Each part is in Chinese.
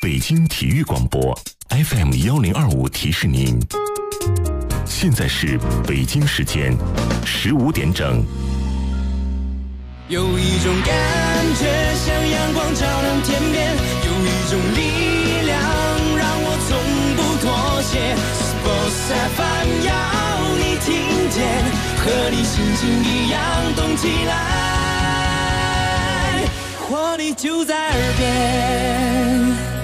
北京体育广播 FM1025提示您，现在是北京时间15点整。 有一种感觉像阳光照亮天边，有一种力量让我从不妥协。Sports FM 要你听见，和你心情一样动起来，活力就在耳边。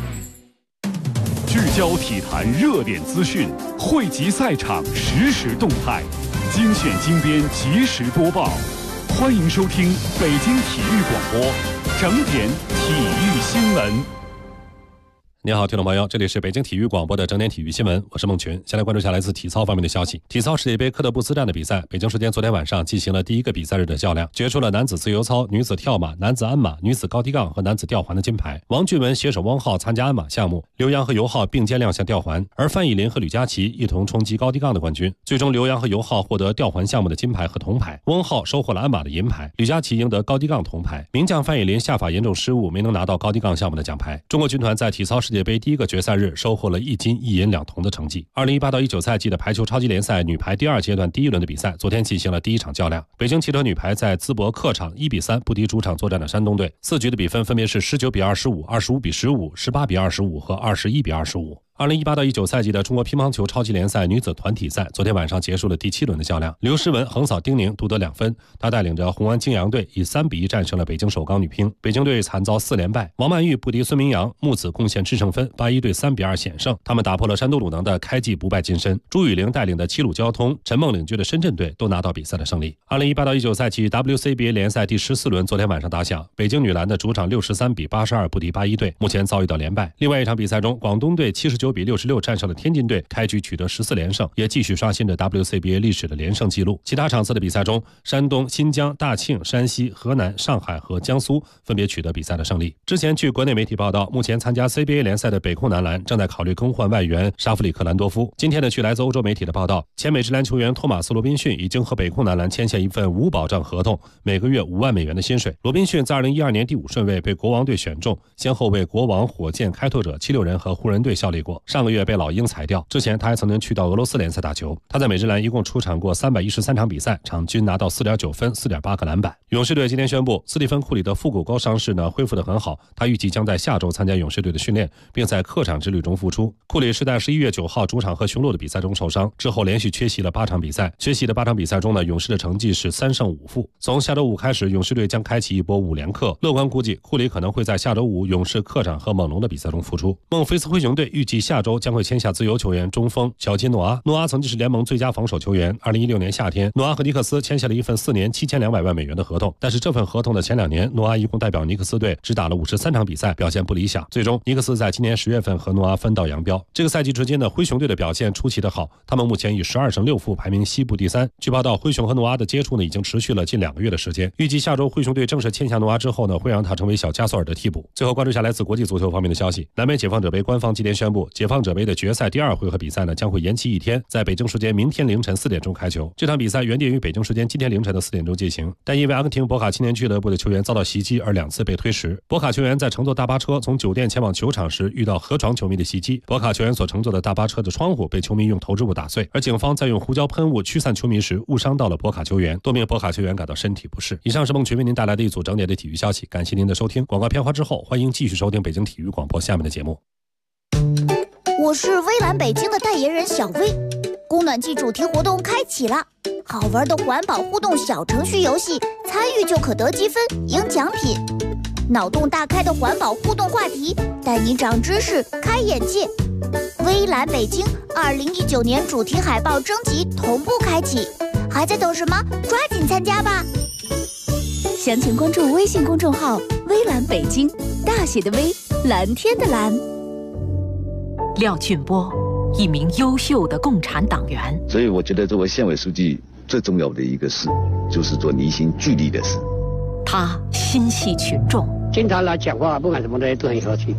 聚焦体坛热点资讯，汇集赛场实时动态，精选精编及时播报。欢迎收听北京体育广播整点体育新闻。 你好，听众朋友，这里是北京体育广播的整点体育新闻，我是孟群。先来关注下来自体操方面的消息。体操世界杯科特布斯站的比赛，北京时间昨天晚上进行了第一个比赛日的较量，决出了男子自由操、女子跳马、男子鞍马、女子高低杠和男子吊环的金牌。王俊文携手汪浩参加鞍马项目，刘洋和尤浩并肩亮相吊环，而范以林和吕佳琪一同冲击高低杠的冠军。最终，刘洋和尤浩获得吊环项目的金牌和铜牌，汪浩收获了鞍马的银牌，吕佳琪赢得高低杠铜牌。名将范以林下法严重失误，没能拿到高低杠项目的奖牌。中国军团在体操世界杯第一个决赛日收获了1金1银2铜的成绩。2018到19赛季的排球超级联赛女排第二阶段第一轮的比赛，昨天进行了第一场较量。北京汽车女排在淄博客场1比3不敌主场作战的山东队，4局的比分分别是19比25、25比15、18比25和21比25。2018到19赛季的中国乒乓球超级联赛女子团体赛昨天晚上结束了第7轮的较量，刘诗雯横扫丁宁独得2分，她带领着红安金阳队以3比1战胜了北京首钢女乒。北京队惨遭4连败，王曼玉不敌孙明阳，木子贡献制胜分，81对3比2险胜，他们打破了山东鲁能的开季不败金身。朱雨玲带领的齐鲁交通、陈梦领军的深圳队都拿到比赛的胜利。2018到19赛季 WCBA 联赛第14轮昨天晚上打响，北京女篮的主场63比82不敌81队，目前遭遇到连败。另外一场比赛中，广东队79比66战胜了天津队，开局取得14连胜，也继续刷新着 WCBA 历史的连胜纪录。其他场次的比赛中，山东、新疆、大庆、山西、河南、上海和江苏分别取得比赛的胜利。之前据国内媒体报道，目前参加 CBA 联赛的北控男篮正在考虑更换外援沙弗里克兰多夫。今天呢，据来自欧洲媒体的报道，前美职篮球员托马斯罗宾逊已经和北控男篮签下一份无保障合同，每个月5万美元的薪水。罗宾逊在2012年第5顺位被国王队选中，先后为国王、火箭、开拓者、76人和湖人队效力过。上个月被老鹰裁掉，之前他还曾经去到俄罗斯联赛打球。他在美职篮一共出场过313场比赛，场均拿到 4.9 分、4.8个篮板。勇士队今天宣布，斯蒂芬·库里的腹股沟伤势呢恢复得很好，他预计将在下周参加勇士队的训练，并在客场之旅中复出。库里是在11月9号主场和雄鹿的比赛中受伤，之后连续缺席了8场比赛。缺席的8场比赛中呢，勇士的成绩是3胜5负。从下周5开始，勇士队将开启一波5连客，乐观估计库里可能会在下周5勇士客场和猛龙的比赛中复出。孟菲斯灰熊队预计下周将会签下自由球员中锋小金诺阿。诺阿曾经是联盟最佳防守球员。2016年夏天，诺阿和尼克斯签下了一份4年7200万美元的合同，但是这份合同的前2年，诺阿一共代表尼克斯队只打了53场比赛，表现不理想。最终，尼克斯在今年10月份和诺阿分道扬镳。这个赛季之间的灰熊队的表现出奇的好，他们目前以12胜6负排名西部第3。据报道，灰熊和诺阿的接触呢已经持续了近2个月的时间。预计下周灰熊队正式签下诺阿之后呢，会让他成为小加索尔的替补。最后关注下来自国际足球方面的消息，南美解放者杯官方今天宣布，解放者杯的决赛第2回合比赛呢将会延期1天，在北京时间明天凌晨4点钟开球。这场比赛原定于北京时间今天凌晨的4点钟进行，但因为阿根廷博卡青年俱乐部的球员遭到袭击而2次被推迟。博卡球员在乘坐大巴车从酒店前往球场时遇到河床球迷的袭击，博卡球员所乘坐的大巴车的窗户被球迷用投掷物打碎，而警方在用胡椒喷雾驱散球迷时误伤到了博卡球员，多名博卡球员感到身体不适。以上是孟群为您带来的一组整点的体育消息，感谢您的收听。广告片花之后，欢迎继续收听北京体育广播下面的节目。 我是微蓝北京的代言人小薇，供暖季主题活动开启了，好玩的环保互动小程序游戏，参与就可得积分赢奖品，脑洞大开的环保互动话题，带你长知识开眼界。微蓝北京2019年主题海报征集同步开启，还在等什么？抓紧参加吧！ 详情关注微信公众号微蓝北京，大写的微，蓝天的蓝。 廖俊波，一名优秀的共产党员。 所以我觉得作为县委书记最重要的一个事，就是做离心聚力的事。 他心系群众， 经常来讲话，不管什么东西都很和气。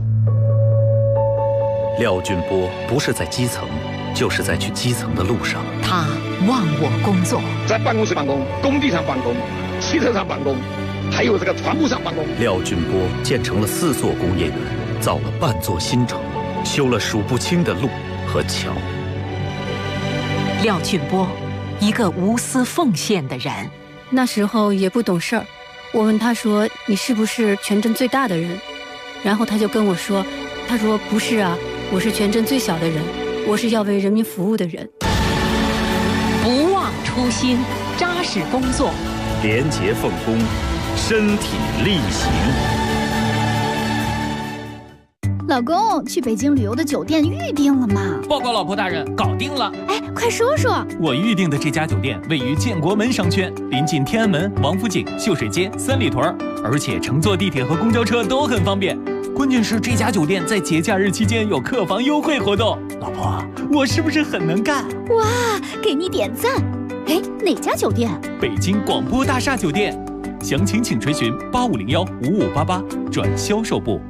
廖俊波不是在基层，就是在去基层的路上。 他忘我工作， 在办公室办公，工地上办公，汽车上办公，还有这个船舶上办公。 廖俊波建成了4座工业园， 造了半座新城，修了数不清的路和桥。 廖俊波，一个无私奉献的人。 那时候也不懂事儿，我问他说：“你是不是全镇最大的人？”然后他就跟我说：“他说不是啊，我是全镇最小的人，我是要为人民服务的人。” 不忘初心，扎实工作， 廉洁奉公，身体力行。 老公，去北京旅游的酒店预定了吗？ 报告老婆大人，搞定了。 哎，快说说。 我预定的这家酒店位于建国门商圈，临近天安门、王府井、秀水街、三里屯，而且乘坐地铁和公交车都很方便。关键是这家酒店在节假日期间有客房优惠活动。老婆，我是不是很能干？ 哇，给你点赞。哎，哪家酒店？ 北京广播大厦酒店。详情请垂询8501-5588转销售部。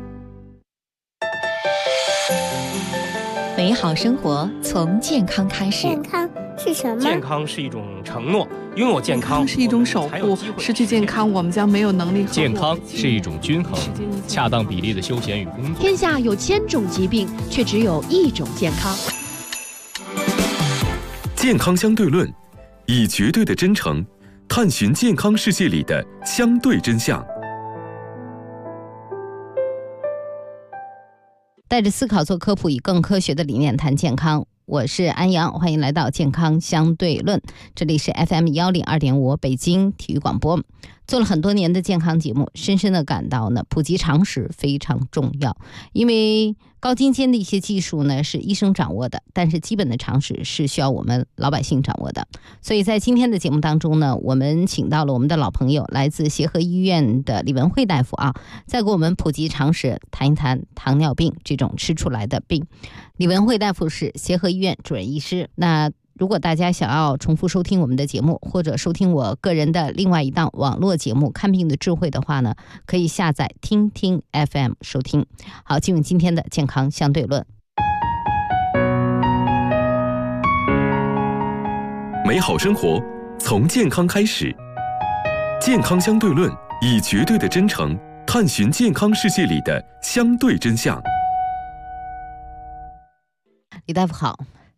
美好生活从健康开始。 健康是什么？ 健康是一种承诺，拥有健康是一种守护，失去健康我们将没有能力。 健康是一种均衡，恰当比例的休闲与工作。 天下有1000种疾病，却只有1种健康。 健康相对论，以绝对的真诚探寻健康世界里的相对真相。 带着思考做科普，以更科学的理念谈健康。我是安阳，欢迎来到健康相对论。这里是 FM102.5 北京体育广播。做了很多年的健康节目，深深的感到呢，普及常识非常重要。因为高精尖的一些技术呢是医生掌握的，但是基本的常识是需要我们老百姓掌握的。所以在今天的节目当中呢，我们请到了我们的老朋友，来自协和医院的李文慧大夫啊，再给我们普及常识，谈一谈糖尿病这种吃出来的病。李文慧大夫是协和医院主任医师。那如果大家想要重复收听我们的节目，或者收听我个人的另外一档网络节目《看病的智慧》的话呢，可以下载听听 FM 收听。好，进入今天的健康相对论。 美好生活从健康开始，健康相对论，以绝对的真诚探寻健康世界里的相对真相。 李大夫好。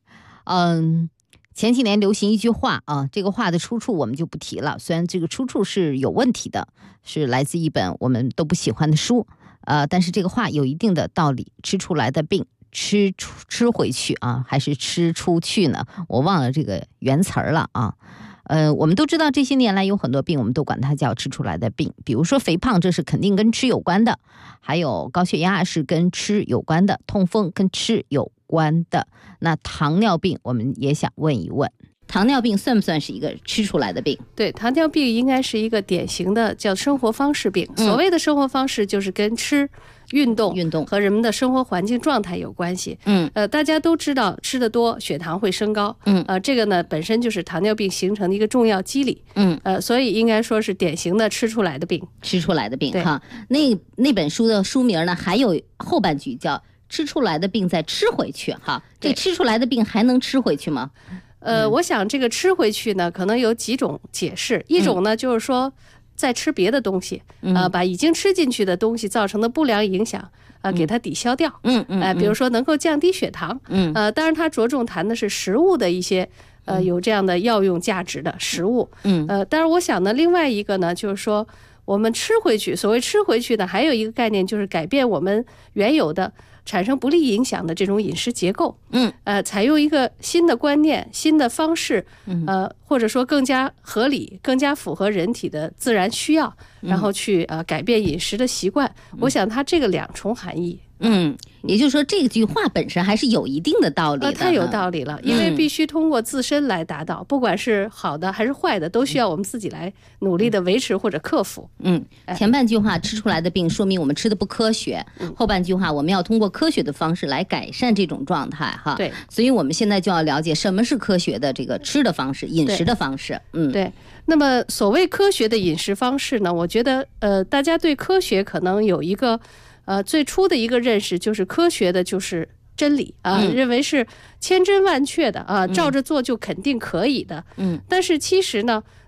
前几年流行一句话啊，这个话的出处我们就不提了，虽然这个出处是有问题的，是来自一本我们都不喜欢的书，但是这个话有一定的道理。吃出来的病，吃回去啊，还是吃出去呢？我忘了这个原词儿了啊。我们都知道这些年来有很多病，我们都管它叫吃出来的病。比如说肥胖，这是肯定跟吃有关的；还有高血压是跟吃有关的，痛风跟吃有关的。那糖尿病我们也想问一问，糖尿病算不算是一个吃出来的病？ 对，糖尿病应该是一个典型的叫生活方式病。所谓的生活方式就是跟吃、运动和人们的生活环境状态有关系。大家都知道吃得多血糖会升高。这个呢本身就是糖尿病形成的一个重要机理。所以应该说是典型的吃出来的病。吃出来的病哈。那本书的书名呢还有后半句叫吃出来的病再吃回去哈。这吃出来的病还能吃回去吗？我想这个吃回去呢可能有几种解释。一种呢就是说再吃别的东西，把已经吃进去的东西造成的不良影响给它抵消掉。比如说能够降低血糖。当然它着重谈的是食物的一些有这样的药用价值的食物。当然我想呢另外一个呢就是说我们吃回去，所谓吃回去呢还有一个概念就是改变我们原有的产生不利影响的这种饮食结构。采用一个新的观念、新的方式，或者说更加合理、更加符合人体的自然需要，然后去改变饮食的习惯。我想它这个两重含义。也就是说这句话本身还是有一定的道理的。太有道理了，因为必须通过自身来达到，不管是好的还是坏的，都需要我们自己来努力的维持或者克服。前半句话吃出来的病说明我们吃的不科学，后半句话我们要通过科学的方式来改善这种状态哈。对，所以我们现在就要了解什么是科学的这个吃的方式、饮食的方式。对。那么所谓科学的饮食方式呢，我觉得大家对科学可能有一个最初的一个认识，就是科学的就是真理认为是千真万确的照着做就肯定可以的。但是其实呢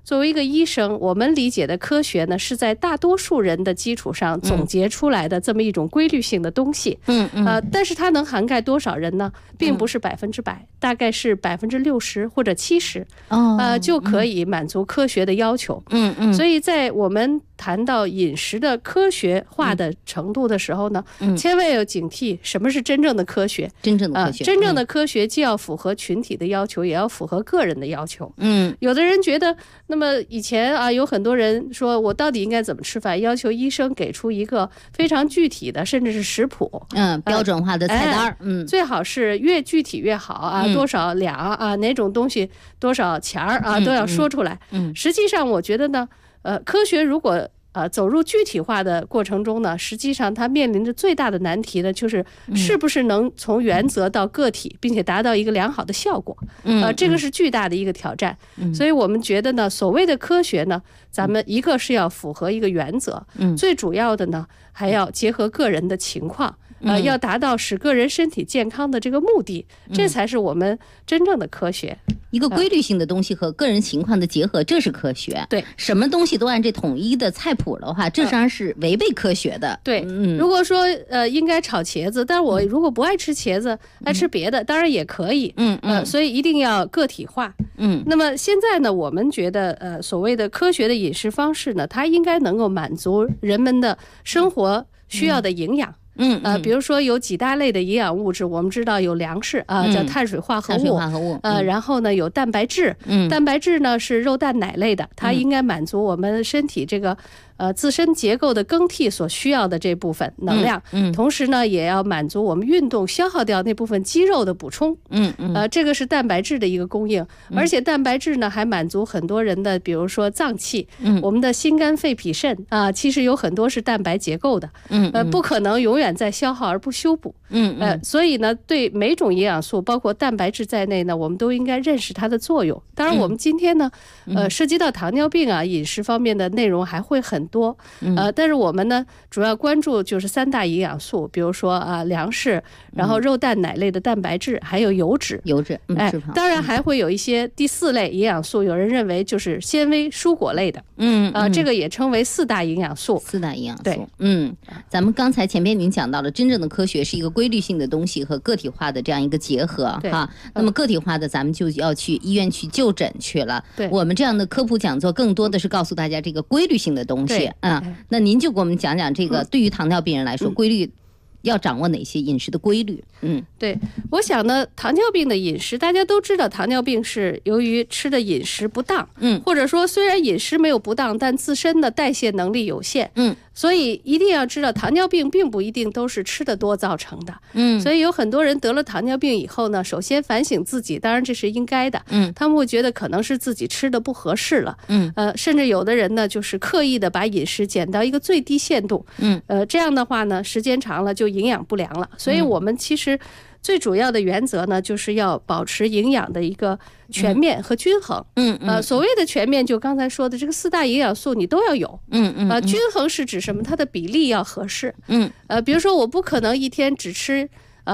作为一个医生，我们理解的科学呢，是在大多数人的基础上总结出来的这么一种规律性的东西。但是它能涵盖多少人呢？并不是100%，大概是60%或者70%，就可以满足科学的要求。所以在我们谈到饮食的科学化的程度的时候呢，千万要警惕什么是真正的科学。 真正的科学， 真正的科学既要符合群体的要求，也要符合个人的要求。有的人觉得，那么以前有很多人说我到底应该怎么吃饭，要求医生给出一个非常具体的，甚至是食谱， 标准化的菜单， 最好是越具体越好多少两哪种东西多少钱都要说出来。实际上我觉得呢，科学如果走入具体化的过程中呢，实际上它面临着最大的难题呢，就是是不是能从原则到个体，并且达到一个良好的效果。这个是巨大的一个挑战。所以我们觉得呢，所谓的科学呢，咱们一个是要符合一个原则，最主要的呢，还要结合个人的情况。要达到使个人身体健康的这个目的，这才是我们真正的科学。 一个规律性的东西和个人情况的结合，这是科学。 对， 什么东西都按这统一的菜谱的话，这实际上是违背科学的。 对，如果说应该炒茄子，但是我如果不爱吃茄子，爱吃别的，当然也可以。所以一定要个体化。那么现在呢，我们觉得所谓的科学的饮食方式呢，它应该能够满足人们的生活需要的营养。比如说有几大类的营养物质，我们知道有粮食叫碳水化合物，然后呢有蛋白质，蛋白质呢是肉蛋奶类的，它应该满足我们身体这个自身结构的更替所需要的这部分能量，同时呢也要满足我们运动消耗掉那部分肌肉的补充。这个是蛋白质的一个供应，而且蛋白质呢还满足很多人的，比如说脏器，我们的心肝肺脾肾其实有很多是蛋白结构的，不可能永远在消耗而不修补。所以呢，对每种营养素，包括蛋白质在内呢，我们都应该认识它的作用。当然，我们今天呢，涉及到糖尿病饮食方面的内容还会很多，但是我们呢，主要关注就是3大营养素，比如说粮食，然后肉蛋奶类的蛋白质，还有油脂。当然还会有一些第4类营养素，有人认为就是纤维蔬果类的，这个也称为4大营养素。 4大营养素， 对， 咱们刚才前面您讲到了，真正的科学是一个规律性的东西和个体化的这样一个结合哈。那么个体化的，咱们就要去医院去就诊去了。 对， 我们这样的科普讲座更多的是告诉大家这个规律性的东西。那您就给我们讲讲这个，对于糖尿病人来说，规律要掌握哪些饮食的规律？ 对，我想呢，糖尿病的饮食，大家都知道，糖尿病是由于吃的饮食不当，或者说虽然饮食没有不当，但自身的代谢能力有限，所以一定要知道，糖尿病并不一定都是吃的多造成的，所以有很多人得了糖尿病以后呢，首先反省自己，当然这是应该的，他们会觉得可能是自己吃的不合适了，甚至有的人呢，就是刻意的把饮食减到一个最低限度，这样的话呢，时间长了就营养不良了，所以我们其实最主要的原则呢，就是要保持营养的一个全面和均衡。所谓的全面，就刚才说的这个4大营养素你都要有。均衡是指什么？它的比例要合适。比如说我不可能一天只吃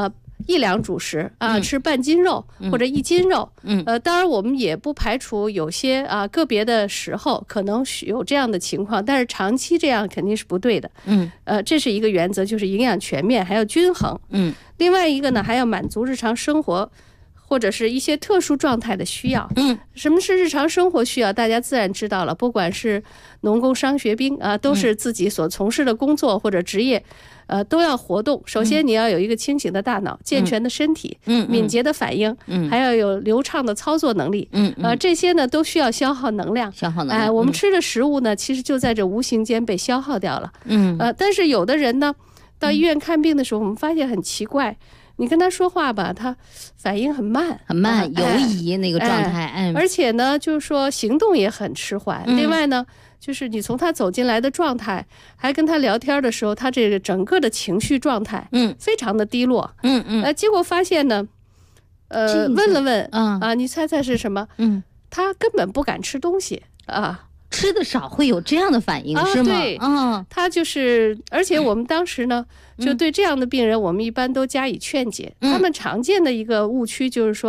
1两主食吃半斤肉或者1斤肉。当然我们也不排除有些个别的时候可能有这样的情况，但是长期这样肯定是不对的。这是一个原则，就是营养全面还要均衡。另外一个呢，还要满足日常生活或者是一些特殊状态的需要。什么是日常生活需要？大家自然知道了，不管是农工商学兵都是自己所从事的工作或者职业，都要活动。首先你要有一个清醒的大脑，健全的身体，敏捷的反应，还要有流畅的操作能力。这些呢都需要消耗能量。我们吃的食物呢，其实就在这无形间被消耗掉了。但是有的人呢，到医院看病的时候，我们发现很奇怪。你跟他说话吧，他反应很慢， 游移那个状态， 而且呢，就是说行动也很迟缓。另外呢，就是你从他走进来的状态，还跟他聊天的时候，他这个整个的情绪状态，非常的低落。结果发现呢，问了问，你猜猜是什么？他根本不敢吃东西吃的少会有这样的反应，是吗？ 对，他就是，而且我们当时呢，就对这样的病人，我们一般都加以劝解。他们常见的一个误区就是说，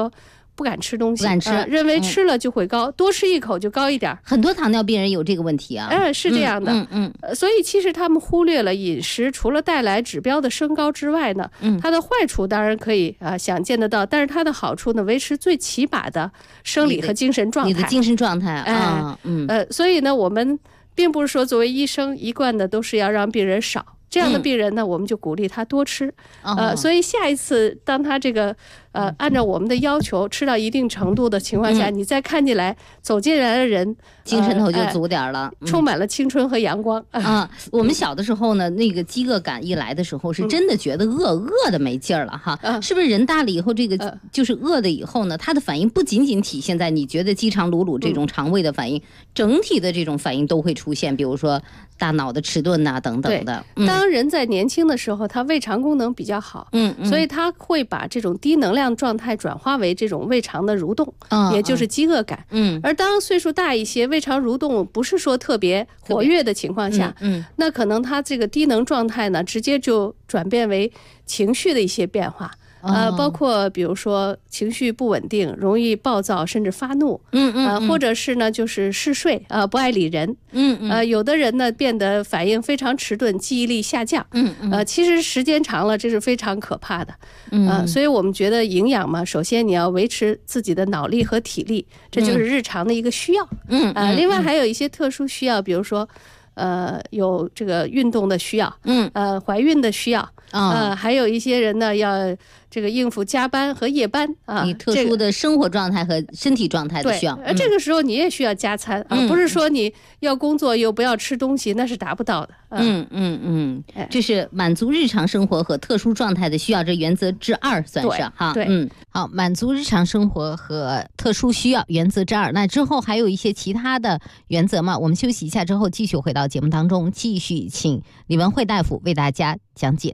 不敢吃东西， 不敢吃， 认为吃了就会高，多吃一口就高一点。 很多糖尿病人有这个问题啊。 是这样的。所以其实他们忽略了饮食除了带来指标的升高之外呢，它的坏处当然可以想见得到，但是它的好处呢，维持最起码的生理和精神状态。 你的精神状态啊， 所以呢，我们并不是说作为医生一贯的都是要让病人少。这样的病人呢，我们就鼓励他多吃。所以下一次当他这个按照我们的要求吃到一定程度的情况下，你再看进来走进来的人， 精神头就足点了， 充满了青春和阳光。 我们小的时候呢，那个饥饿感一来的时候，是真的觉得饿的没劲儿了哈。是不是人大了以后，这个就是饿的以后呢，他的反应不仅仅体现在你觉得饥肠辘辘这种肠胃的反应，整体的这种反应都会出现，比如说大脑的迟钝呐等等的。 当人在年轻的时候，他胃肠功能比较好，所以他会把这种低能量状态转化为这种胃肠的蠕动，也就是饥饿感。而当岁数大一些，胃肠蠕动不是说特别活跃的情况下，那可能他这个低能状态呢，直接就转变为情绪的一些变化。包括比如说情绪不稳定，容易暴躁甚至发怒，或者是呢就是嗜睡不爱理人，有的人呢变得反应非常迟钝，记忆力下降，其实时间长了这是非常可怕的。所以我们觉得营养嘛，首先你要维持自己的脑力和体力，这就是日常的一个需要。另外还有一些特殊需要，比如说有这个运动的需要，怀孕的需要，还有一些人呢要这个应付加班和夜班你特殊的生活状态和身体状态的需要。 这个时候你也需要加餐不是说你要工作又不要吃东西，那是达不到的。 这是满足日常生活和特殊状态的需要，这原则之2算是哈。好，满足日常生活和特殊需要原则之2。那之后还有一些其他的原则吗？我们休息一下之后继续回到节目当中，继续请李文慧大夫为大家讲解。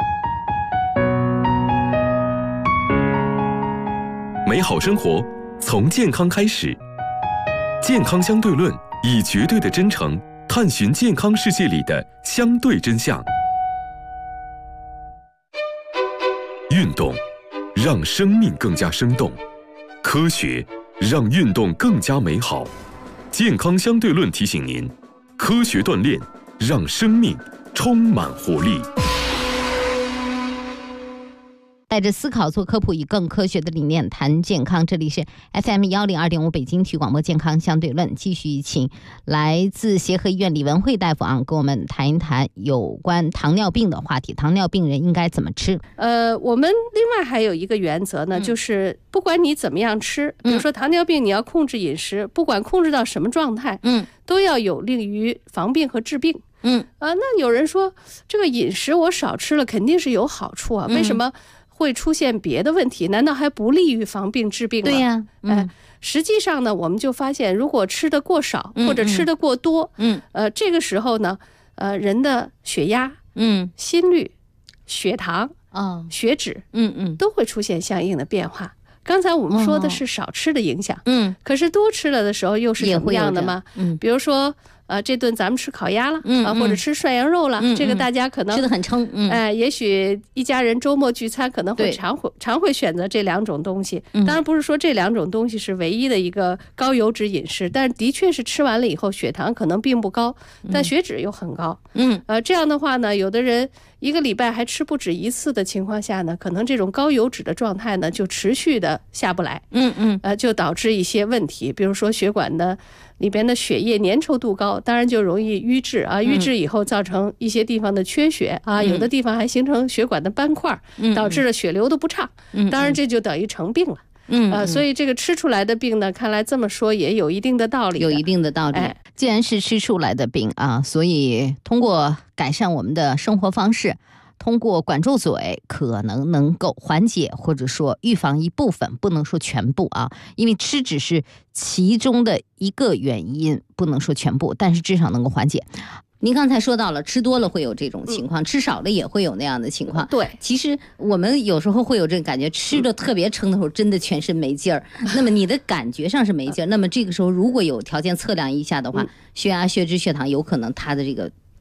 美好生活从健康开始，健康相对论以绝对的真诚探寻健康世界里的相对真相。运动让生命更加生动，科学让运动更加美好。健康相对论提醒您，科学锻炼让生命充满活力。 带着思考做科普，以更科学的理念谈健康。这里是 FM102.5 北京体育广播健康相对论，继续请来自协和医院李文慧大夫跟我们谈一谈有关糖尿病的话题。糖尿病人应该怎么吃？ 我们另外还有一个原则呢，就是不管你怎么样吃，比如说糖尿病你要控制饮食，不管控制到什么状态，都要有利于防病和治病。那有人说这个饮食我少吃了肯定是有好处啊，为什么会出现别的问题？难道还不利于防病治病吗？ 对呀， 实际上呢，我们就发现，如果吃得过少或者吃得过多，这个时候呢，人的血压、心率、血糖、血脂，都会出现相应的变化。刚才我们说的是少吃的影响，可是多吃了的时候又是什么样的吗？比如说这顿咱们吃烤鸭了，或者吃涮羊肉了，这个大家可能吃得很撑， 也许一家人周末聚餐可能会常会选择这两种东西。当然不是说这两种东西是唯一的一个高油脂饮食，但是的确是吃完了以后血糖可能并不高，但血脂又很高。这样的话呢，有的人一个礼拜还吃不止一次的情况下呢，可能这种高油脂的状态呢就持续的下不来，就导致一些问题，比如说血管的里边的血液粘稠度高，当然就容易淤滞啊，淤滞以后造成一些地方的缺血啊，有的地方还形成血管的斑块，导致了血流的不畅，当然这就等于成病了。所以这个吃出来的病呢，看来这么说也有一定的道理， 有一定的道理。既然是吃出来的病啊，所以通过改善我们的生活方式，通过管住嘴，可能够缓解或者说预防一部分，不能说全部啊，因为吃只是其中的一个原因，不能说全部，但是至少能够缓解。您刚才说到了吃多了会有这种情况，吃少了也会有那样的情况。 对， 其实我们有时候会有这个感觉，吃的特别撑的时候真的全身没劲儿，那么你的感觉上是没劲儿，那么这个时候如果有条件测量一下的话，血压、血脂、血糖有可能它的这个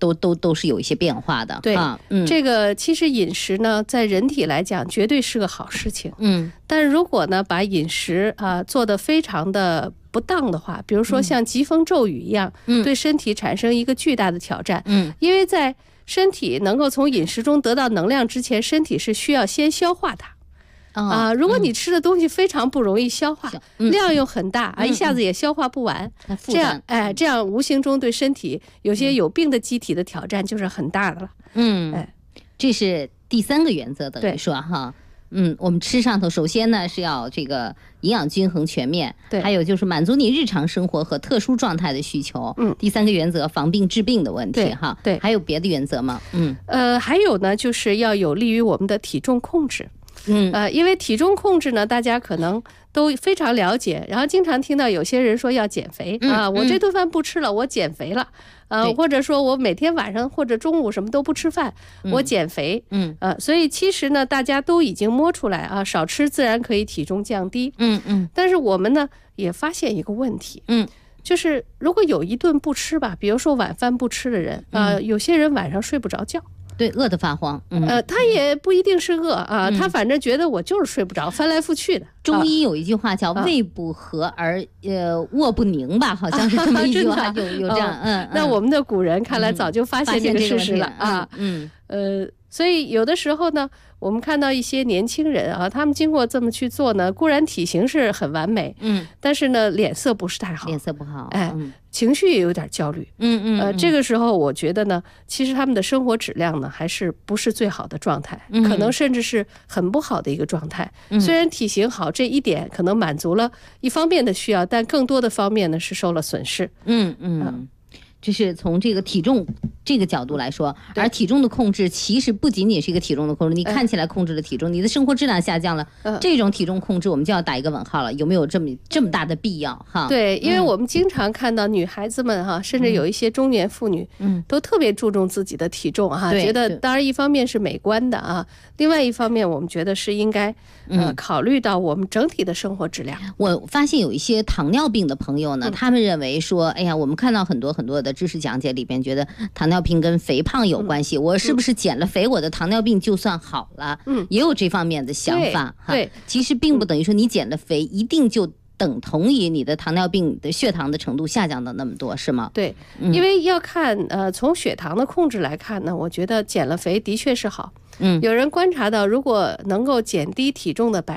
都是有一些变化的。 对，这个其实饮食呢，在人体来讲绝对是个好事情。但如果呢把饮食做得非常的不当的话，比如说像疾风骤雨一样，对身体产生一个巨大的挑战。因为在身体能够从饮食中得到能量之前，身体是需要先消化它。如果你吃的东西非常不容易消化，量又很大一下子也消化不完，这样无形中对身体有些有病的机体的挑战就是很大的了。 这是第3个原则，等于说哈。我们吃上头，首先呢是要这个营养均衡全面，还有就是满足你日常生活和特殊状态的需求。第3个原则，防病治病的问题哈。 对， 还有别的原则吗？ 还有呢，就是要有利于我们的体重控制。因为体重控制呢，大家可能都非常了解，然后经常听到有些人说要减肥我这顿饭不吃了，我减肥了。或者说我每天晚上或者中午什么都不吃饭，我减肥。所以其实呢，大家都已经摸出来少吃自然可以体重降低。但是我们呢也发现一个问题，就是如果有一顿不吃吧，比如说晚饭不吃的人有些人晚上睡不着觉。 对，饿得发慌。 他也不一定是饿他反正觉得我就是睡不着，翻来覆去的。 中医有一句话叫胃不和而卧不宁吧，好像是这么一句话，有这样。 那我们的古人看来早就发现这个事实了所以有的时候呢，我们看到一些年轻人他们经过这么去做呢，固然体型是很完美，但是呢脸色不是太好， 脸色不好， 情绪也有点焦虑。这个时候我觉得呢，其实他们的生活质量呢还是不是最好的状态，可能甚至是很不好的一个状态。虽然体型好这一点可能满足了一方面的需要，但更多的方面呢是受了损失。 这是从这个体重这个角度来说，而体重的控制其实不仅仅是一个体重的控制，你看起来控制了体重，你的生活质量下降了，这种体重控制我们就要打一个问号了，有没有这么大的必要哈？ 对，因为我们经常看到女孩子们甚至有一些中年妇女，都特别注重自己的体重觉得当然一方面是美观的另外一方面我们觉得是应该考虑到我们整体的生活质量。 我发现有一些糖尿病的朋友呢，他们认为说，哎呀，我们看到很多的知识讲解里边觉得糖尿病跟肥胖有关系，我是不是减了肥我的糖尿病就算好了？也有这方面的想法对， 其实并不等于说你减了肥一定就等同于你的糖尿病的血糖的程度下降的那么多，是吗？ 对，因为要看从血糖的控制来看呢，我觉得减了肥的确是好。有人观察到，如果能够减低体重的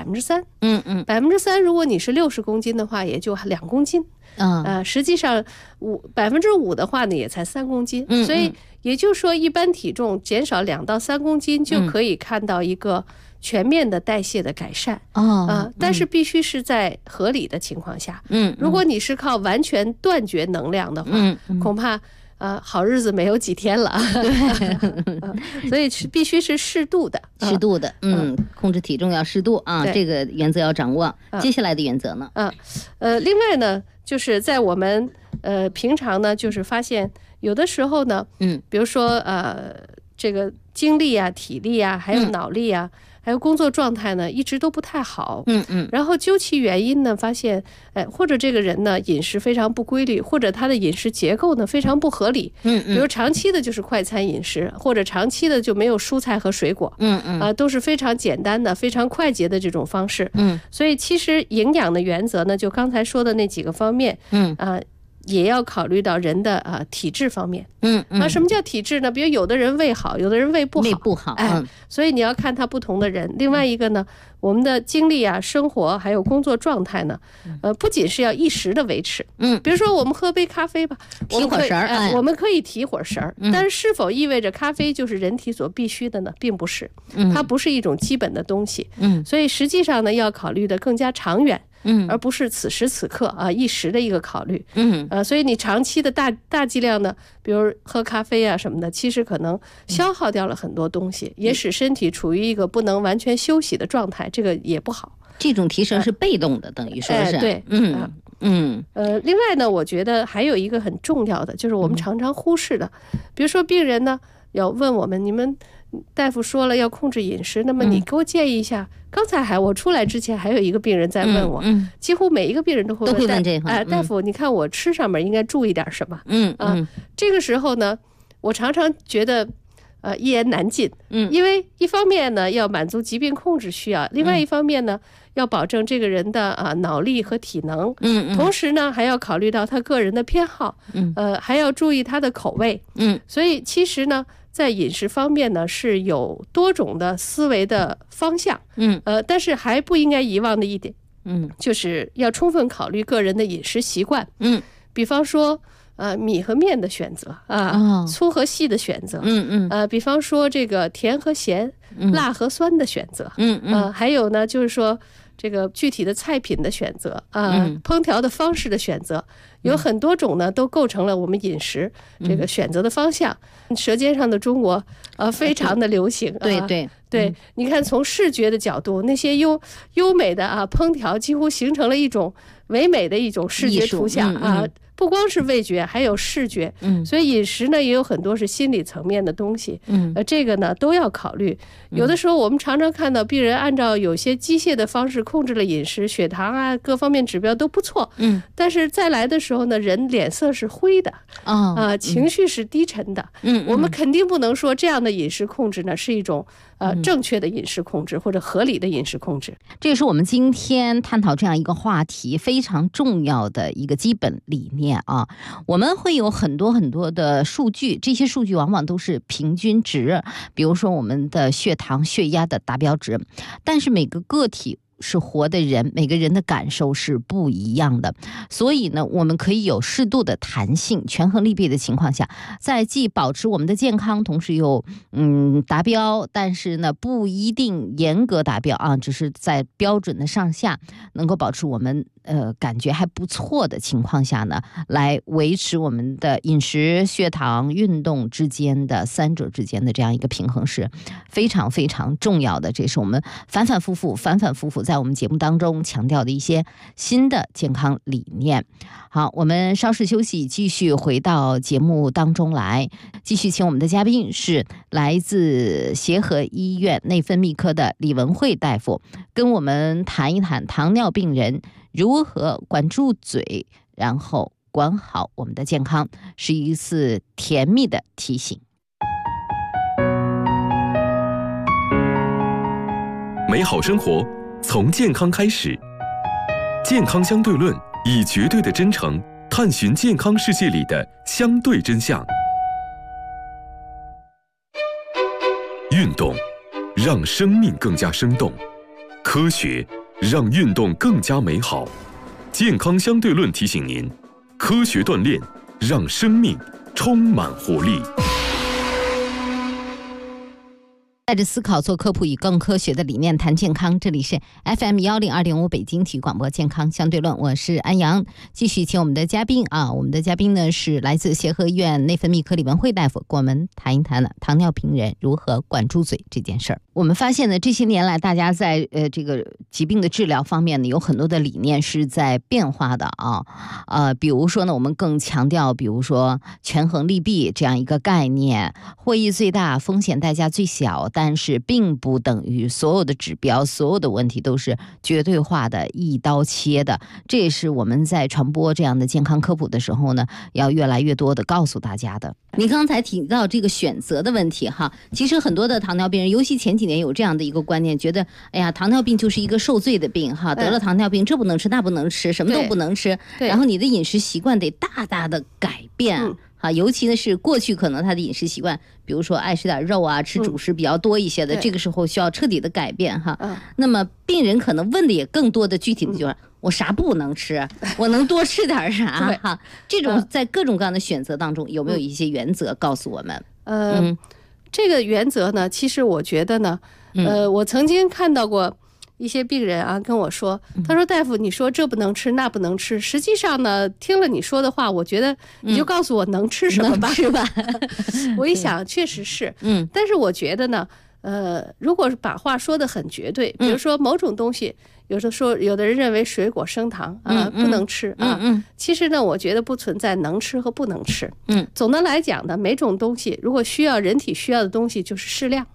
3%，3%如果你是60公斤的话，也就2公斤。实际上5%的话呢，也才3公斤。所以也就是说，一般体重减少2到3公斤，就可以看到一个全面的代谢的改善。但是必须是在合理的情况下。如果你是靠完全断绝能量的话，恐怕好日子没有几天了。所以必须是适度的， 控制体重要适度这个原则要掌握。接下来的原则呢？ 另外呢，就是在我们平常呢，就是发现有的时候呢，比如说这个精力体力还有脑力还有工作状态呢，一直都不太好。然后究其原因呢，发现或者这个人呢饮食非常不规律，或者他的饮食结构呢非常不合理。比如长期的就是快餐饮食，或者长期的就没有蔬菜和水果。都是非常简单的、非常快捷的这种方式。所以其实营养的原则呢，就刚才说的那几个方面。也要考虑到人的体质方面。什么叫体质呢？比如有的人胃好，有的人胃不好。所以你要看他不同的人。另外一个呢，我们的精力生活还有工作状态呢，不仅是要一时的维持。比如说我们喝杯咖啡吧， 提会儿神儿， 我们可以提会儿神儿。但是是否意味着咖啡就是人体所必须的呢？并不是，它不是一种基本的东西。所以实际上呢，要考虑的更加长远。而不是此时此刻一时的一个考虑。所以你长期的大剂量的，比如喝咖啡什么的，其实可能消耗掉了很多东西，也使身体处于一个不能完全休息的状态，这个也不好。 这种提升是被动的，等于说是。 对，另外呢，我觉得还有一个很重要的，就是我们常常忽视的，比如说病人呢要问我们，你们大夫说了要控制饮食，那么你给我建议一下。刚才我出来之前还有一个病人在问我，几乎每一个病人都会问这个。 大夫，你看我吃上面应该注意点什么？这个时候呢， 我常常觉得一言难尽。因为一方面呢要满足疾病控制需要，另外一方面呢要保证这个人的脑力和体能，同时呢还要考虑到他个人的偏好，还要注意他的口味，所以其实呢在饮食方面呢是有多种的思维的方向，但是还不应该遗忘的一点，就是要充分考虑个人的饮食习惯，比方说米和面的选择粗和细的选择，比方说这个甜和咸，辣和酸的选择，还有呢就是说这个具体的菜品的选择烹调的方式的选择，有很多种呢都构成了我们饮食这个选择的方向。舌尖上的中国非常的流行，对，你看从视觉的角度，那些优美的烹调几乎形成了一种唯美的一种视觉图像不光是味觉，还有视觉，所以饮食呢也有很多是心理层面的东西，这个呢都要考虑。有的时候我们常常看到病人按照有些机械的方式控制了饮食，血糖各方面指标都不错，但是再来的时候呢，人脸色是灰的，情绪是低沉的，我们肯定不能说这样的饮食控制呢是一种正确的饮食控制或者合理的饮食控制。 这也是我们今天探讨这样一个话题非常重要的一个基本理念我们会有很多很多的数据，这些数据往往都是平均值，比如说我们的血糖、血压的达标值，但是每个个体是活的人，每个人的感受是不一样的，所以呢我们可以有适度的弹性，权衡利弊的情况下，在既保持我们的健康，同时又达标，但是呢不一定严格达标只是在标准的上下，能够保持我们感觉还不错的情况下呢，来维持我们的饮食、血糖、运动之间的三者之间的这样一个平衡是非常非常重要的。这是我们反反复复在我们节目当中强调的一些新的健康理念。好，我们稍事休息，继续回到节目当中来，继续请我们的嘉宾是来自协和医院内分泌科的李文慧大夫，跟我们谈一谈糖尿病人如何管住嘴，然后管好我们的健康，是一次甜蜜的提醒。 美好生活从健康开始，健康相对论以绝对的真诚探寻健康世界里的相对真相。运动让生命更加生动，科学让运动更加美好。健康相对论提醒您，科学锻炼让生命充满活力。 带着思考做科普，以更科学的理念谈健康。这里是 FM102.5 北京体育广播健康相对论，我是安阳。继续请我们的嘉宾我们的嘉宾呢是来自协和医院内分泌科李文慧大夫，跟我们谈一谈糖尿病人如何管住嘴这件事儿。我们发现呢，这些年来大家在这个疾病的治疗方面呢，有很多的理念是在变化的比如说呢，我们更强调比如说权衡利弊这样一个概念，获益最大，风险代价最小，但是并不等于所有的指标、所有的问题都是绝对化的、一刀切的。这也是我们在传播这样的健康科普的时候呢，要越来越多的告诉大家的。您刚才提到这个选择的问题其实很多的糖尿病人，尤其前几年有这样的一个观念，觉得哎呀，糖尿病就是一个受罪的病得了糖尿病这不能吃那不能吃，什么都不能吃，然后你的饮食习惯得大大的改变尤其呢是过去可能他的饮食习惯，比如说爱吃点肉吃主食比较多一些的，这个时候需要彻底的改变那么病人可能问的也更多的具体的就是我啥不能吃，我能多吃点啥这种在各种各样的选择当中有没有一些原则告诉我们？ 这个原则呢，其实我觉得呢我曾经看到过一些病人跟我说，他说大夫你说这不能吃那不能吃，实际上呢听了你说的话，我觉得你就告诉我能吃什么吧，是吧？我一想确实是但是我觉得呢如果是把话说得很绝对，比如说某种东西有时候说有的人认为水果升糖不能吃其实呢我觉得不存在能吃和不能吃总的来讲呢，每种东西如果需要人体需要的东西就是适量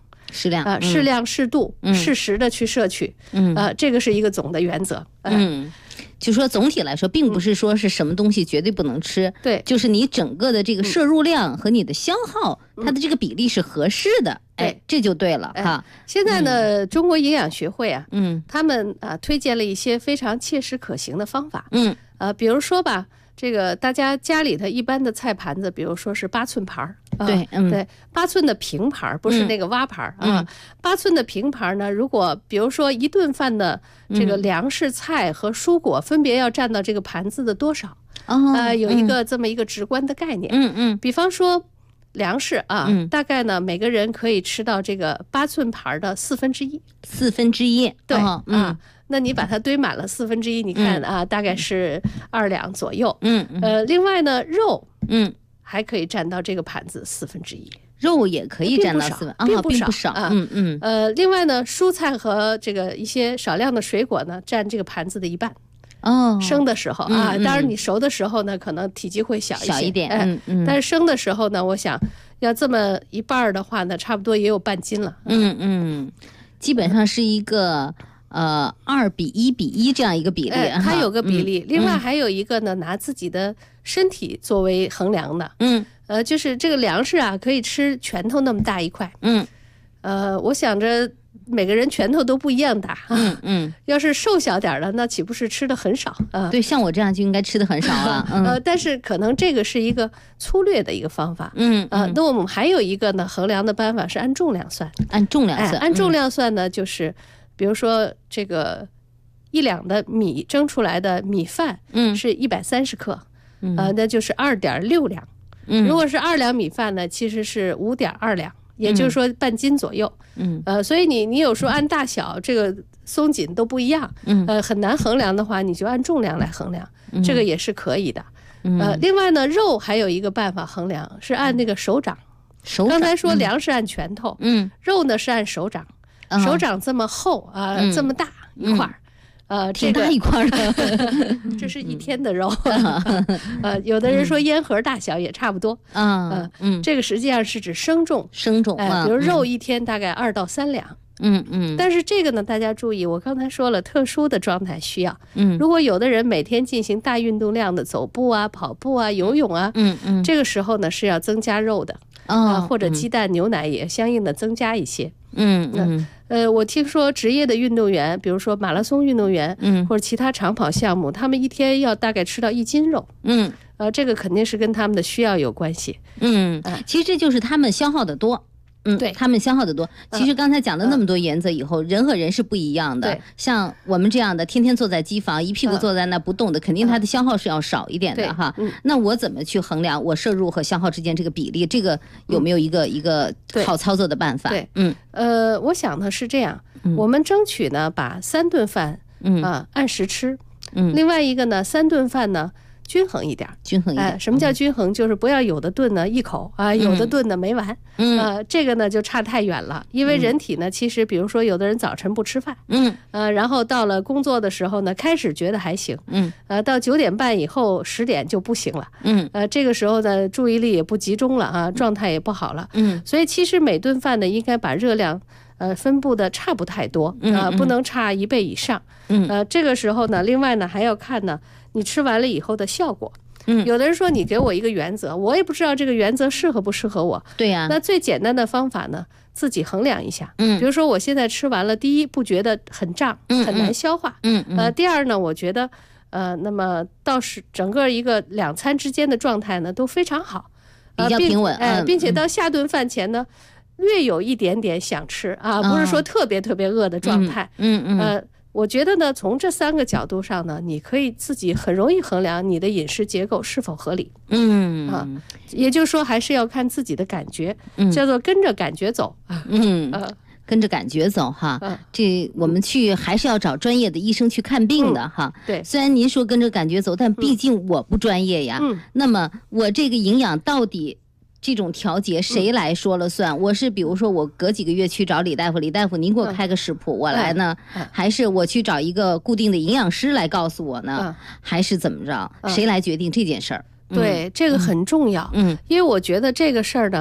适量适度适时的去摄取这个是一个总的原则就说总体来说，并不是说是什么东西绝对不能吃， 对， 就是你整个的这个摄入量和你的消耗，它的这个比例是合适的，这就对了哈。 现在呢，中国营养学会啊，他们推荐了一些非常切实可行的方法，比如说吧。这个大家家里的一般的菜盘子，比如说是8寸盘对 ，8寸的平盘，不是那个挖盘啊。8寸的平盘呢，如果比如说一顿饭的这个粮食、菜和蔬果分别要占到这个盘子的多少，有一个这么一个直观的概念。比方说粮食啊，大概呢每个人可以吃到这个8寸盘的1/4。 1/4， 对那你把它堆满了1/4，你看大概是2两左右。另外呢，肉还可以占到这个盘子1/4， 肉也可以占到并不少啊。另外呢，蔬菜和这个一些少量的水果呢，占这个盘子的1半。生的时候当然你熟的时候呢，可能体积会小一点。但是生的时候呢，我想要这么1半的话呢，差不多也有半斤了。 基本上是一个。2:1:1这样一个比例， 它有个比例。另外还有一个呢，拿自己的身体作为衡量的。就是这个粮食啊，可以吃拳头那么大一块。我想着每个人拳头都不一样大。要是瘦小点的，那岂不是吃的很少啊？ 对，像我这样就应该吃的很少了。 但是可能这个是一个粗略的一个方法。那我们还有一个呢，衡量的办法是按重量算。 按重量算， 按重量算呢，就是比如说这个1两的米蒸出来的米饭，是130克，那就是2.6两。如果是2两米饭呢，其实是5.2两，也就是说半斤左右。所以你有时候按大小这个松紧都不一样，很难衡量的话，你就按重量来衡量，这个也是可以的。另外呢，肉还有一个办法衡量，是按那个手掌。刚才说粮食按拳头，肉呢是按手掌。手掌这么厚这么大一块挺大一块的， 这是1天的肉。有的人说烟盒大小也差不多。这个实际上是指生重，比如肉1天大概2到3两。但是这个呢，大家注意，我刚才说了，特殊的状态需要。如果有的人每天进行大运动量的走步啊、跑步啊、游泳啊，这个时候呢是要增加肉的。或者鸡蛋、牛奶也相应的增加一些。我听说职业的运动员，比如说马拉松运动员，或者其他长跑项目，他们1天要大概吃到1斤肉。这个肯定是跟他们的需要有关系。 其实这就是他们消耗的多。 对， 他们消耗的多。其实刚才讲了那么多原则以后，人和人是不一样的。像我们这样的天天坐在机房，一屁股坐在那不动的，肯定他的消耗是要少一点的哈。那我怎么去衡量我摄入和消耗之间这个比例？这个有没有一个好操作的办法？ 我想呢是这样，我们争取呢把3顿饭按时吃，另外一个呢3顿饭呢均衡一点。什么叫均衡？就是不要有的顿呢1口有的顿呢没完。这个呢就差太远了。因为人体呢，其实比如说有的人早晨不吃饭，然后到了工作的时候呢，开始觉得还行，到9点半以后10点就不行了，这个时候呢注意力也不集中了状态也不好了。所以其实每顿饭呢应该把热量分布的差不太多不能差1倍以上。这个时候呢，另外呢还要看呢你吃完了以后的效果。有的人说你给我一个原则，我也不知道这个原则适合不适合我。 对呀。 那最简单的方法呢，自己衡量一下。比如说我现在吃完了，第一不觉得很胀，很难消化。第二呢，我觉得那么倒是整个一个2餐之间的状态呢都非常好， 比较平稳。 并且到下顿饭前呢，略有一点点想吃不是说特别特别饿的状态。我觉得呢，从这3个角度上呢，你可以自己很容易衡量你的饮食结构是否合理。也就是说还是要看自己的感觉，叫做跟着感觉走。 跟着感觉走哈。这我们去还是要找专业的医生去看病的哈。 对， 虽然您说跟着感觉走，但毕竟我不专业呀。那么我这个营养到底这种调节谁来说了算？我是比如说我隔几个月去找李大夫，李大夫您给我开个食谱我来呢，还是我去找一个固定的营养师来告诉我呢，还是怎么着？谁来决定这件事儿？ 对，这个很重要。因为我觉得这个事儿呢，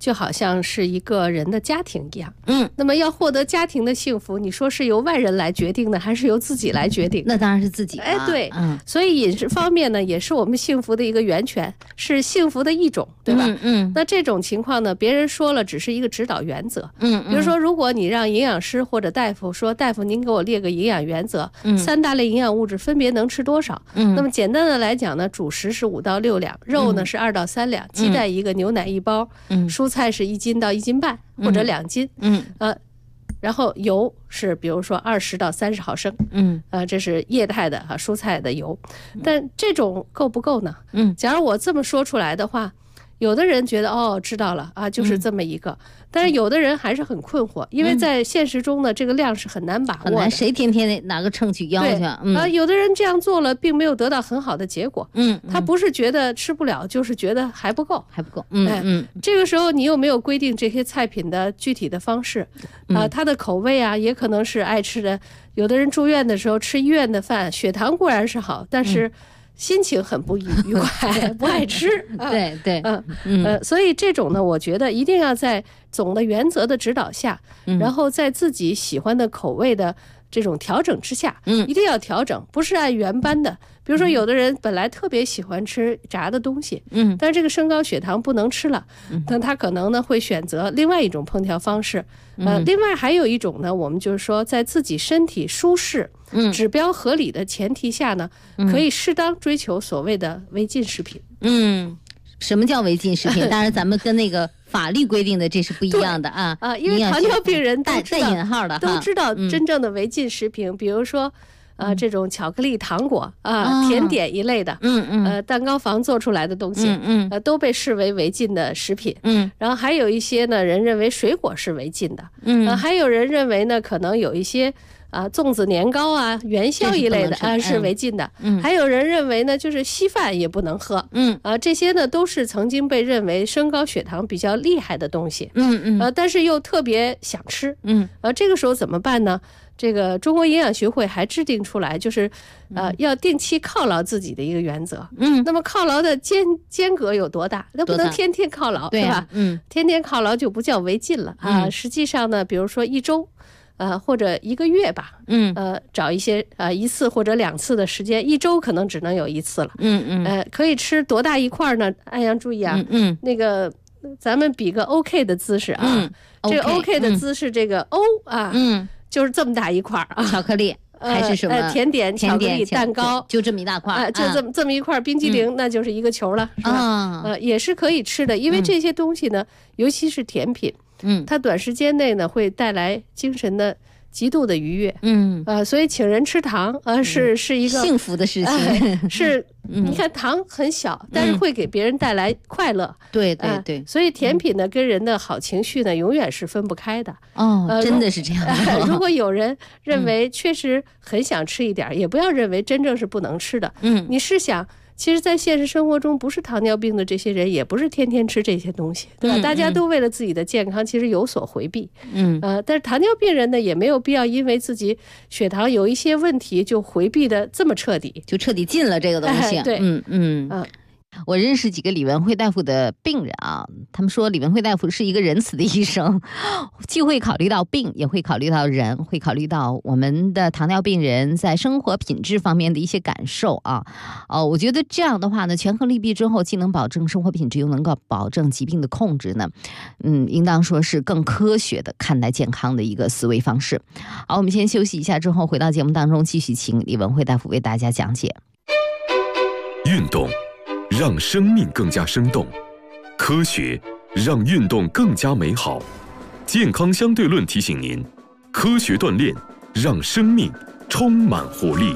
就好像是一个人的家庭一样。那么要获得家庭的幸福，你说是由外人来决定的，还是由自己来决定？ 那当然是自己。 对，所以饮食方面呢，也是我们幸福的一个源泉，是幸福的一种，对吧？那这种情况呢，别人说了只是一个指导原则。比如说，如果你让营养师或者大夫说，大夫您给我列个营养原则，3大类营养物质分别能吃多少？那么简单的来讲呢，主食是5到6两，肉呢是2到3两，鸡蛋1个，牛奶1包，蔬菜是1斤到1斤半或者2斤。然后油是比如说20到30毫升，这是液态的蔬菜的油。但这种够不够呢？假如我这么说出来的话，有的人觉得知道了啊，就是这么一个。但是有的人还是很困惑，因为在现实中呢，这个量是很难把握的。 谁天天拿个秤去要去？ 有的人这样做了，并没有得到很好的结果。他不是觉得吃不了，就是觉得还不够，这个时候你又没有规定这些菜品的具体的方式，它的口味啊，也可能是爱吃的。有的人住院的时候吃医院的饭，血糖固然是好，但是心情很不愉快，不爱吃。 对， 所以这种呢，我觉得一定要在总的原则的指导下，然后在自己喜欢的口味的这种调整之下，一定要调整，不是按原班的。比如说，有的人本来特别喜欢吃炸的东西，但是这个升高血糖不能吃了，那他可能呢会选择另外一种烹调方式。另外还有一种呢，我们就是说，在自己身体舒适、指标合理的前提下呢，可以适当追求所谓的违禁食品。 什么叫违禁食品？当然，咱们跟那个法律规定的这是不一样的啊。 因为糖尿病人带引号的都知道真正的违禁食品，比如说这种巧克力、糖果甜点一类的，蛋糕房做出来的东西，都被视为违禁的食品。然后还有一些呢，人认为水果是违禁的，还有人认为呢，可能有一些粽子、年糕啊、元宵一类的是违禁的。还有人认为呢，就是稀饭也不能喝。这些呢都是曾经被认为升高血糖比较厉害的东西。但是又特别想吃。这个时候怎么办呢？这个中国营养学会还制定出来，就是要定期犒劳自己的一个原则。那么犒劳的间隔有多大？那不能天天犒劳，是吧？天天犒劳就不叫违禁了啊。实际上呢，比如说1周。或者1个月吧，找一些1次或者2次的时间，1周可能只能有1次了。可以吃多大一块呢？安阳注意啊，那个咱们比个 OK 的姿势啊，这个 OK 的姿势，这个 O 啊，就是这么大一块啊， 巧克力还是什么甜点、巧克力、蛋糕， 就这么一大块， 就这么一块冰激凌，那就是1个球了，是吧？也是可以吃的，因为这些东西呢，尤其是甜品。它短时间内呢会带来精神的极度的愉悦。所以请人吃糖是一个幸福的事情。 是，你看糖很小，但是会给别人带来快乐。 对， 所以甜品呢跟人的好情绪呢永远是分不开的。 真的是这样。 如果有人认为确实很想吃一点，也不要认为真正是不能吃的。你试想。其实，在现实生活中，不是糖尿病的这些人，也不是天天吃这些东西，对吧？大家都为了自己的健康，其实有所回避。但是糖尿病人呢，也没有必要因为自己血糖有一些问题就回避的这么彻底， 就彻底禁了这个东西。 对， 我认识几个李文慧大夫的病人啊，他们说李文慧大夫是一个仁慈的医生，既会考虑到病，也会考虑到人，会考虑到我们的糖尿病人在生活品质方面的一些感受啊。我觉得这样的话呢，权衡利弊之后，既能保证生活品质，又能够保证疾病的控制呢，应当说是更科学的看待健康的一个思维方式。好，我们先休息一下，之后回到节目当中，继续请李文慧大夫为大家讲解。 运动让生命更加生动，科学让运动更加美好。健康相对论提醒您，科学锻炼让生命充满活力。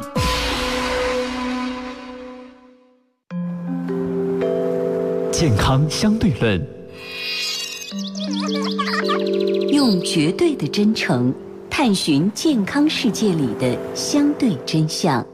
健康相对论， 用绝对的真诚探寻健康世界里的相对真相。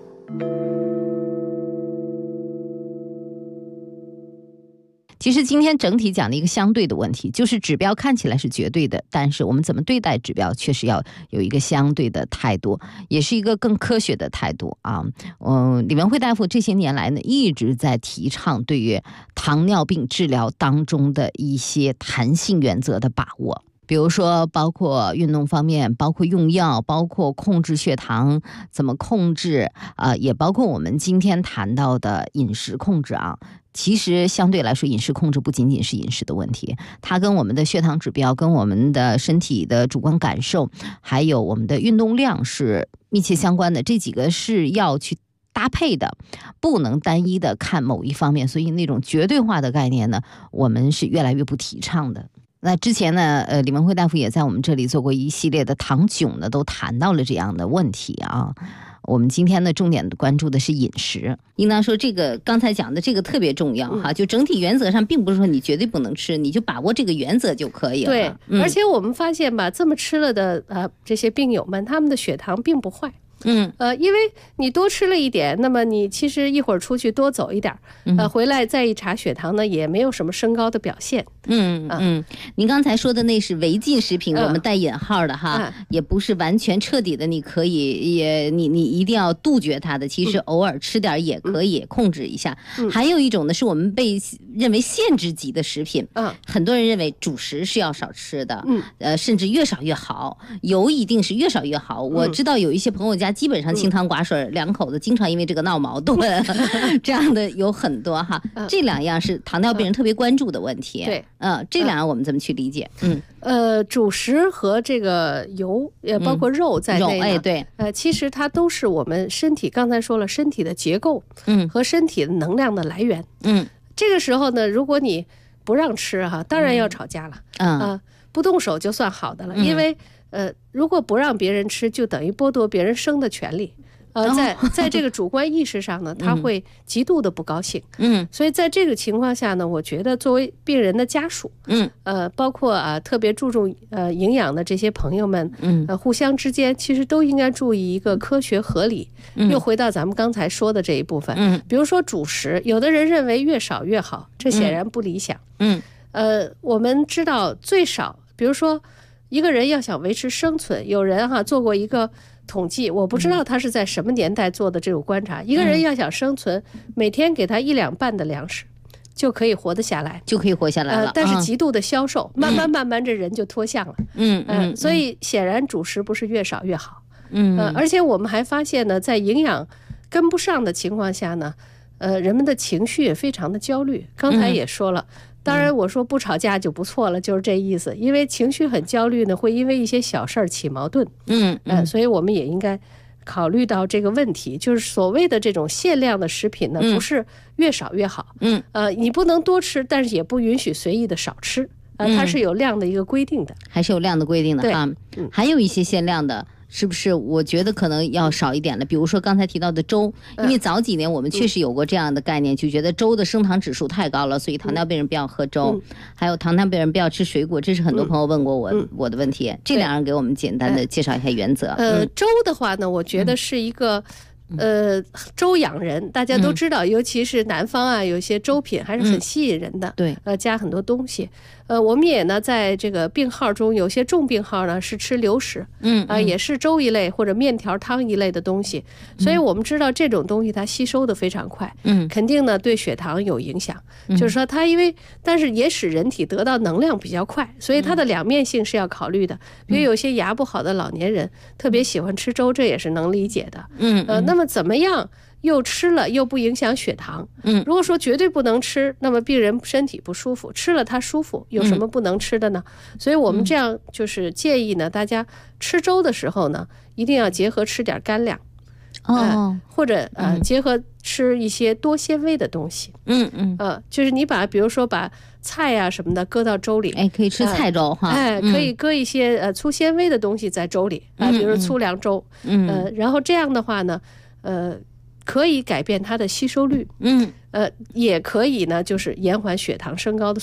其实今天整体讲的一个相对的问题，就是指标看起来是绝对的，但是我们怎么对待指标确实要有一个相对的态度，也是一个更科学的态度啊。李文慧大夫这些年来呢一直在提倡对于糖尿病治疗当中的一些弹性原则的把握，比如说包括运动方面，包括用药，包括控制血糖怎么控制也包括我们今天谈到的饮食控制啊。其实相对来说饮食控制不仅仅是饮食的问题，它跟我们的血糖指标，跟我们的身体的主观感受，还有我们的运动量是密切相关的，这几个是要去搭配的，不能单一的看某一方面，所以那种绝对化的概念呢，我们是越来越不提倡的。那之前呢，李文慧大夫也在我们这里做过一系列的糖囧呢，都谈到了这样的问题啊。我们今天的重点关注的是饮食，应当说这个刚才讲的这个特别重要哈，就整体原则上并不是说你绝对不能吃，你就把握这个原则就可以了。 对，而且我们发现吧，这么吃了的这些病友们，他们的血糖并不坏。因为你多吃了一点，那么你其实一会儿出去多走一点，回来再一查血糖呢，也没有什么升高的表现。 您刚才说的那是违禁食品，我们带引号的哈，也不是完全彻底的，你可以你一定要杜绝它的，其实偶尔吃点也可以控制一下。还有一种呢，是我们被认为限制级的食品，很多人认为主食是要少吃的，甚至越少越好，油一定是越少越好。我知道有一些朋友家基本上清汤寡水，两口子经常因为这个闹矛盾，这样的有很多哈。这两样是糖尿病人特别关注的问题。 对， 这两样我们怎么去理解？ 主食和这个油，也包括肉在内呢， 对， 其实它都是我们身体刚才说了身体的结构，和身体的能量的来源。这个时候呢，如果你不让吃哈，当然要吵架了。不动手就算好的了，因为如果不让别人吃，就等于剥夺别人生的权利。在这个主观意识上呢，他会极度的不高兴。所以在这个情况下呢，我觉得作为病人的家属，包括特别注重营养的这些朋友们，互相之间其实都应该注意一个科学合理。又回到咱们刚才说的这一部分，比如说主食，有的人认为越少越好，这显然不理想。我们知道最少，比如说一个人要想维持生存，有人做过一个统计，我不知道他是在什么年代做的这种观察，一个人要想生存，每天给他1两半的粮食就可以活得下来，但是极度的消瘦，慢慢这人就脱相了。所以显然主食不是越少越好。而且我们还发现呢，在营养跟不上的情况下呢，人们的情绪也非常的焦虑。刚才也说了，当然我说不吵架就不错了，就是这意思。因为情绪很焦虑呢，会因为一些小事儿起矛盾。所以我们也应该考虑到这个问题，就是所谓的这种限量的食品呢，不是越少越好。你不能多吃，但是也不允许随意的少吃。它是有量的一个规定的， 还是有量的规定的哈。还有一些限量的。是不是我觉得可能要少一点了？比如说刚才提到的粥，因为早几年我们确实有过这样的概念，就觉得粥的升糖指数太高了，所以糖尿病人不要喝粥，还有糖尿病人不要吃水果，这是很多朋友问过我的问题。这两样给我们简单的介绍一下原则。 粥的话呢，我觉得是一个粥养人，大家都知道，尤其是南方有一些粥品还是很吸引人的。 对， 加很多东西。我们也呢，在这个病号中，有些重病号呢是吃流食，也是粥一类或者面条汤一类的东西。所以我们知道这种东西它吸收的非常快，肯定呢对血糖有影响。就是说它但是也使人体得到能量比较快，所以它的两面性是要考虑的。比如有些牙不好的老年人特别喜欢吃粥，这也是能理解的。那么怎么样又吃了又不影响血糖？如果说绝对不能吃，那么病人身体不舒服，吃了他舒服，有什么不能吃的呢？所以我们这样就是建议呢，大家吃粥的时候呢，一定要结合吃点干粮，或者结合吃一些多纤维的东西。就是你比如说把菜什么的搁到粥里， 可以吃菜粥哈， 可以搁一些粗纤维的东西在粥里，比如粗粮粥，然后这样的话呢，可以改变它的吸收率，也可以呢，就是延缓血糖升高的速度。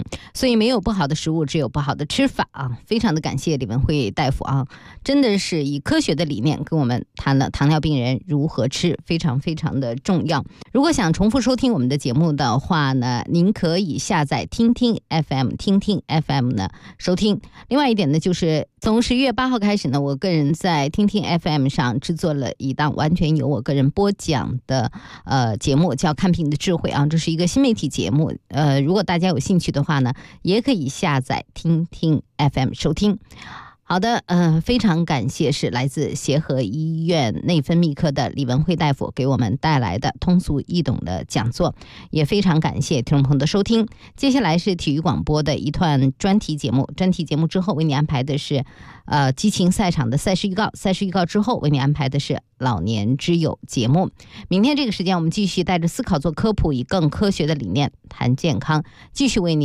所以没有不好的食物，只有不好的吃法啊！非常的感谢李文慧大夫啊，真的是以科学的理念跟我们谈了糖尿病人如何吃，非常非常的重要。如果想重复收听我们的节目的话呢，您可以下载听听 FM， 听听 FM 呢收听。另外一点呢，就是从11月8号开始呢，我个人在听听 FM 上制作了一档完全由我个人播讲的节目，叫看病的智慧啊，这是一个新媒体节目。如果大家有兴趣的话呢，也可以下载听听 FM 收听。好的，非常感谢是来自协和医院内分泌科的李文慧大夫给我们带来的通俗易懂的讲座，也非常感谢听众朋友的收听。接下来是体育广播的一段专题节目，专题节目之后为你安排的是激情赛场的赛事预告，赛事预告之后为你安排的是老年之友节目。明天这个时间我们继续带着思考做科普，以更科学的理念谈健康，继续为你